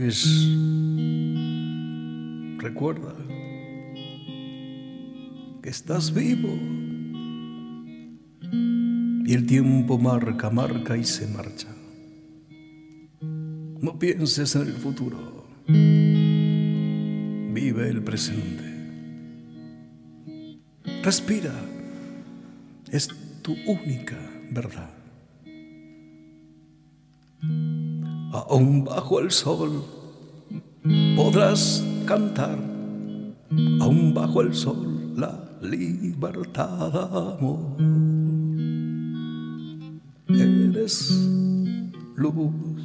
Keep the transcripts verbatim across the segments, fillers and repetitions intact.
Pues recuerda que estás vivo y el tiempo marca, marca y se marcha. No pienses en el futuro, vive el presente. Respira, es tu única verdad. Aún bajo el sol podrás cantar, aún bajo el sol la libertad, amor. Eres luz,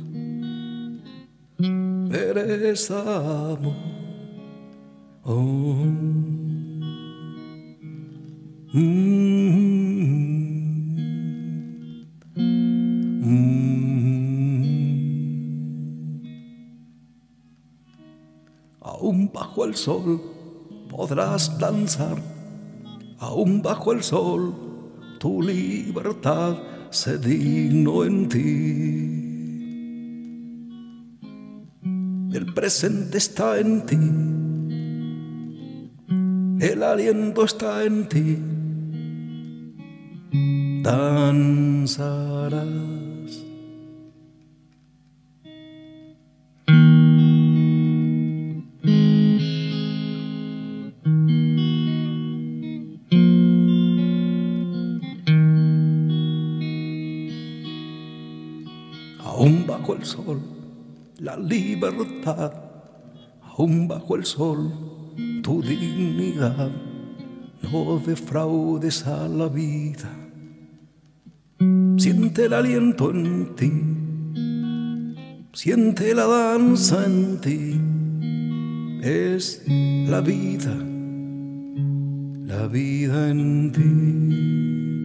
eres amor. Oh. Mm. Aún bajo el sol podrás danzar, aún bajo el sol tu libertad se dignó en ti. El presente está en ti, el aliento está en ti. Danzarás. Aún bajo el sol, la libertad, aún bajo el sol, tu dignidad. No defraudes a la vida, siente el aliento en ti, siente la danza en ti. Es la vida, la vida en ti.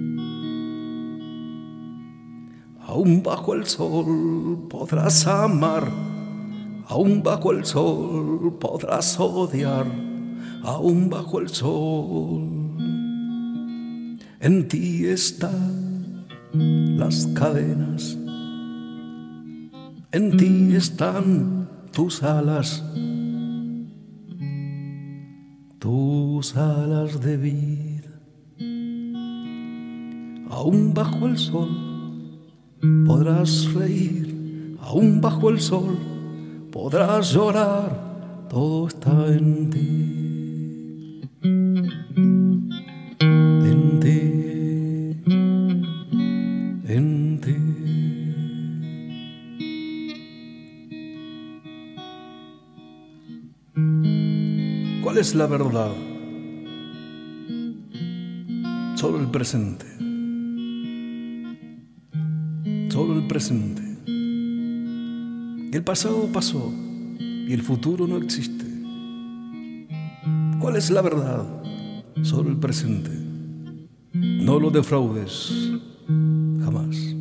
Aún bajo el sol podrás amar, aún bajo el sol podrás odiar, aún bajo el sol. En ti están las cadenas, en ti están tus alas, tus alas de vida. Aún bajo el sol podrás reír, aún bajo el sol podrás llorar, todo está en ti. En ti, en ti. ¿Cuál es la verdad? Solo el presente. Solo el presente. El pasado pasó y el futuro no existe. ¿Cuál es la verdad? Solo el presente. No lo defraudes jamás.